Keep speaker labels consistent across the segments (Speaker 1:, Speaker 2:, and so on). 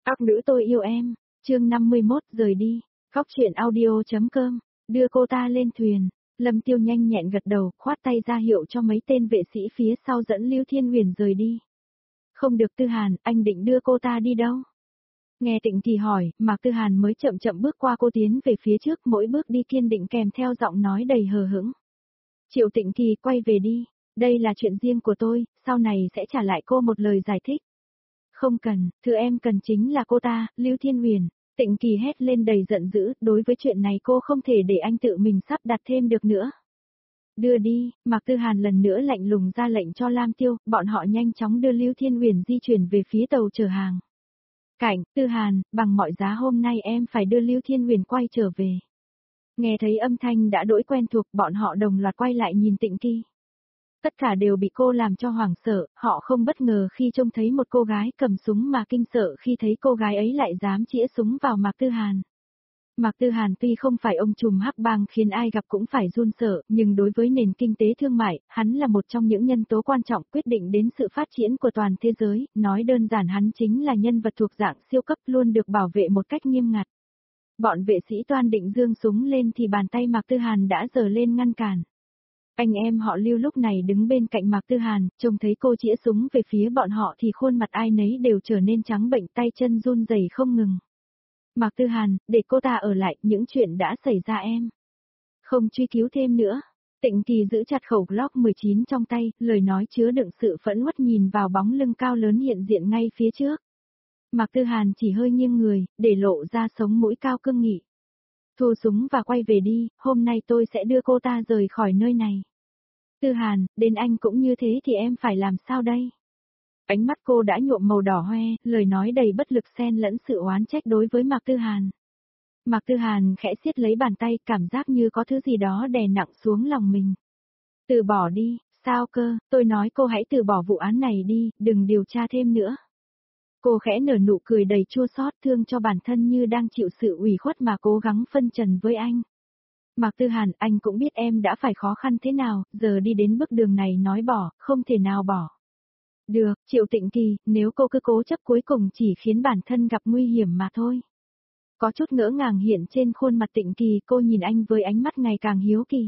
Speaker 1: Các nữ tôi yêu em, chương 51 rời đi, Khóc chuyện audio.com, đưa cô ta lên thuyền. Lâm Tiêu nhanh nhẹn gật đầu, khoát tay ra hiệu cho mấy tên vệ sĩ phía sau dẫn Lưu Thiên Huyền rời đi. Không được Tư Hàn, anh định đưa cô ta đi đâu? Nghe Tịnh Kỳ hỏi, Mạc Tư Hàn mới chậm chậm bước qua cô tiến về phía trước, mỗi bước đi kiên định kèm theo giọng nói đầy hờ hững. Triệu Tịnh Kỳ, quay về đi, đây là chuyện riêng của tôi, sau này sẽ trả lại cô một lời giải thích. Không cần, thứ em cần chính là cô ta, Lưu Thiên Huyền. Tịnh Kỳ hét lên đầy giận dữ, đối với chuyện này cô không thể để anh tự mình sắp đặt thêm được nữa. Đưa đi, Mạc Tư Hàn lần nữa lạnh lùng ra lệnh cho Lam Tiêu, bọn họ nhanh chóng đưa Lưu Thiên Huyền di chuyển về phía tàu chở hàng. Cảnh, Tư Hàn, bằng mọi giá hôm nay em phải đưa Lưu Thiên Huyền quay trở về. Nghe thấy âm thanh đã đỗi quen thuộc, bọn họ đồng loạt quay lại nhìn Tịnh Kỳ. Tất cả đều bị cô làm cho hoảng sợ, họ không bất ngờ khi trông thấy một cô gái cầm súng mà kinh sợ khi thấy cô gái ấy lại dám chĩa súng vào Mạc Tư Hàn. Mạc Tư Hàn tuy không phải ông trùm hắc bang khiến ai gặp cũng phải run sợ, nhưng đối với nền kinh tế thương mại, hắn là một trong những nhân tố quan trọng quyết định đến sự phát triển của toàn thế giới, nói đơn giản hắn chính là nhân vật thuộc dạng siêu cấp luôn được bảo vệ một cách nghiêm ngặt. Bọn vệ sĩ toan định giương súng lên thì bàn tay Mạc Tư Hàn đã giơ lên ngăn cản. Anh em họ Lưu lúc này đứng bên cạnh Mạc Tư Hàn, trông thấy cô chĩa súng về phía bọn họ thì khuôn mặt ai nấy đều trở nên trắng bệnh, tay chân run rẩy không ngừng. Mạc Tư Hàn, để cô ta ở lại, những chuyện đã xảy ra em. Không truy cứu thêm nữa. Tịnh Kỳ giữ chặt khẩu Glock 19 trong tay, lời nói chứa đựng sự phẫn uất nhìn vào bóng lưng cao lớn hiện diện ngay phía trước. Mạc Tư Hàn chỉ hơi nghiêng người, để lộ ra sống mũi cao cương nghị. Thu súng và quay về đi, hôm nay tôi sẽ đưa cô ta rời khỏi nơi này. Tư Hàn, đến anh cũng như thế thì em phải làm sao đây? Ánh mắt cô đã nhuộm màu đỏ hoe, lời nói đầy bất lực xen lẫn sự oán trách đối với Mạc Tư Hàn. Mạc Tư Hàn khẽ siết lấy bàn tay, cảm giác như có thứ gì đó đè nặng xuống lòng mình. Từ bỏ đi, sao cơ, tôi nói cô hãy từ bỏ vụ án này đi, đừng điều tra thêm nữa. Cô khẽ nở nụ cười đầy chua xót, thương cho bản thân như đang chịu sự ủy khuất mà cố gắng phân trần với anh. Mạc Tư Hàn, anh cũng biết em đã phải khó khăn thế nào, giờ đi đến bước đường này nói bỏ, không thể nào bỏ. Được, Triệu Tịnh Kỳ, nếu cô cứ cố chấp cuối cùng chỉ khiến bản thân gặp nguy hiểm mà thôi. Có chút ngỡ ngàng hiện trên khuôn mặt Tịnh Kỳ, cô nhìn anh với ánh mắt ngày càng hiếu kỳ.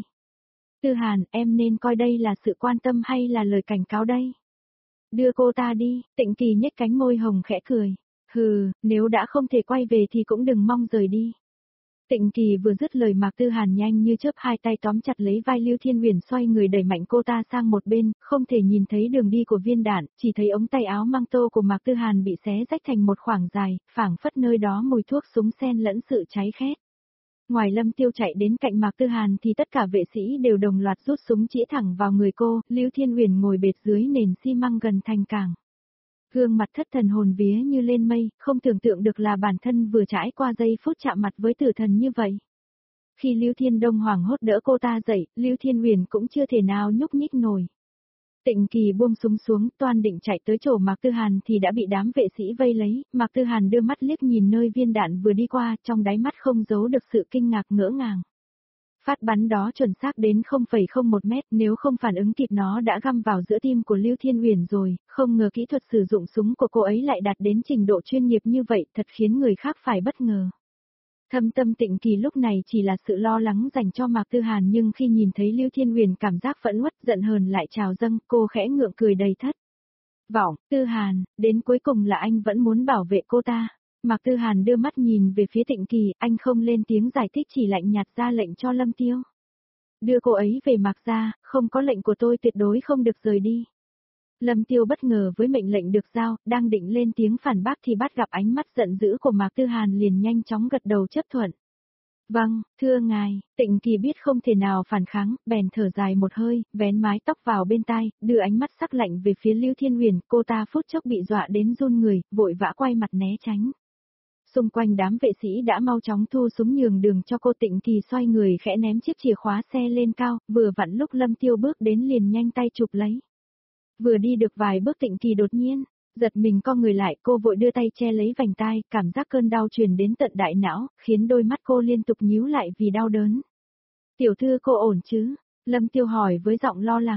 Speaker 1: Tư Hàn, em nên coi đây là sự quan tâm hay là lời cảnh cáo đây? Đưa cô ta đi, Tịnh Kỳ nhếch cánh môi hồng khẽ cười. Hừ, nếu đã không thể quay về thì cũng đừng mong rời đi. Tịnh Kỳ vừa dứt lời Mạc Tư Hàn nhanh như chớp hai tay tóm chặt lấy vai Lưu Thiên Huyền xoay người đẩy mạnh cô ta sang một bên, không thể nhìn thấy đường đi của viên đạn, chỉ thấy ống tay áo mang tô của Mạc Tư Hàn bị xé rách thành một khoảng dài, phảng phất nơi đó mùi thuốc súng xen lẫn sự cháy khét. Ngoài Lâm Tiêu chạy đến cạnh Mạc Tư Hàn thì tất cả vệ sĩ đều đồng loạt rút súng chĩa thẳng vào người cô, Lưu Thiên Huyền ngồi bệt dưới nền xi măng gần thành cảng. Gương mặt thất thần hồn vía như lên mây, không tưởng tượng được là bản thân vừa trải qua giây phút chạm mặt với tử thần như vậy. Khi Lưu Thiên Đông hoảng hốt đỡ cô ta dậy, Lưu Thiên Huyền cũng chưa thể nào nhúc nhích nổi. Tịnh Kỳ buông súng xuống, toan định chạy tới chỗ Mạc Tư Hàn thì đã bị đám vệ sĩ vây lấy, Mạc Tư Hàn đưa mắt liếc nhìn nơi viên đạn vừa đi qua, trong đáy mắt không giấu được sự kinh ngạc ngỡ ngàng. Phát bắn đó chuẩn xác đến 0,01 mét, nếu không phản ứng kịp nó đã găm vào giữa tim của Lưu Thiên Huyền rồi, không ngờ kỹ thuật sử dụng súng của cô ấy lại đạt đến trình độ chuyên nghiệp như vậy, thật khiến người khác phải bất ngờ. Thâm tâm Tịnh Kỳ lúc này chỉ là sự lo lắng dành cho Mạc Tư Hàn, nhưng khi nhìn thấy Lưu Thiên Huyền cảm giác phẫn uất giận hờn lại trào dâng, cô khẽ ngượng cười đầy thất vọng. Tư Hàn, đến cuối cùng là anh vẫn muốn bảo vệ cô ta. Mạc Tư Hàn đưa mắt nhìn về phía Tịnh Kỳ, anh không lên tiếng giải thích, chỉ lạnh nhạt ra lệnh cho Lâm Tiêu. Đưa cô ấy về Mạc gia, không có lệnh của tôi tuyệt đối không được rời đi. Lâm Tiêu bất ngờ với mệnh lệnh được giao, đang định lên tiếng phản bác thì bắt gặp ánh mắt giận dữ của Mạc Tư Hàn liền nhanh chóng gật đầu chấp thuận. Vâng, thưa ngài, Tịnh Kỳ biết không thể nào phản kháng, bèn thở dài một hơi, vén mái tóc vào bên tai, đưa ánh mắt sắc lạnh về phía Lưu Thiên Huyền, cô ta phút chốc bị dọa đến run người, vội vã quay mặt né tránh. Xung quanh đám vệ sĩ đã mau chóng thu súng nhường đường cho cô. Tịnh Kỳ xoay người khẽ ném chiếc chìa khóa xe lên cao, vừa vặn lúc Lâm Tiêu bước đến liền nhanh tay chụp lấy. Vừa đi được vài bước Tịnh Kỳ đột nhiên giật mình co người lại, cô vội đưa tay che lấy vành tai, cảm giác cơn đau truyền đến tận đại não, khiến đôi mắt cô liên tục nhíu lại vì đau đớn. Tiểu thư cô ổn chứ? Lâm Tiêu hỏi với giọng lo lắng.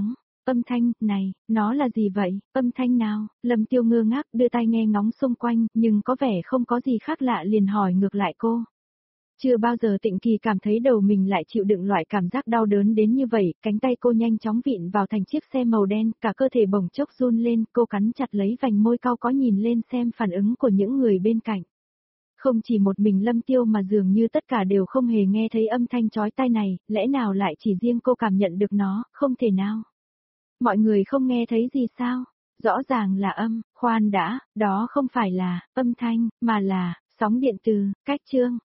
Speaker 1: Âm thanh, này, nó là gì vậy, âm thanh nào? Lâm Tiêu ngơ ngác đưa tai nghe ngóng xung quanh, nhưng có vẻ không có gì khác lạ liền hỏi ngược lại cô. Chưa bao giờ Tịnh Kỳ cảm thấy đầu mình lại chịu đựng loại cảm giác đau đớn đến như vậy, cánh tay cô nhanh chóng vịn vào thành chiếc xe màu đen, cả cơ thể bỗng chốc run lên, cô cắn chặt lấy vành môi cau có nhìn lên xem phản ứng của những người bên cạnh. Không chỉ một mình Lâm Tiêu mà dường như tất cả đều không hề nghe thấy âm thanh chói tai này, lẽ nào lại chỉ riêng cô cảm nhận được nó, không thể nào. Mọi người không nghe thấy gì sao? Rõ ràng là khoan đã, đó không phải là âm thanh, mà là sóng điện từ, cách chương.